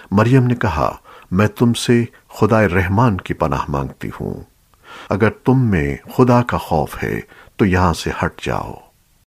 मरियम ने कहा, मैं तुमसे खुदाए रहमान की पनाह मांगती हूँ। अगर तुम में खुदा का खौफ है तो यहां से हट जाओ।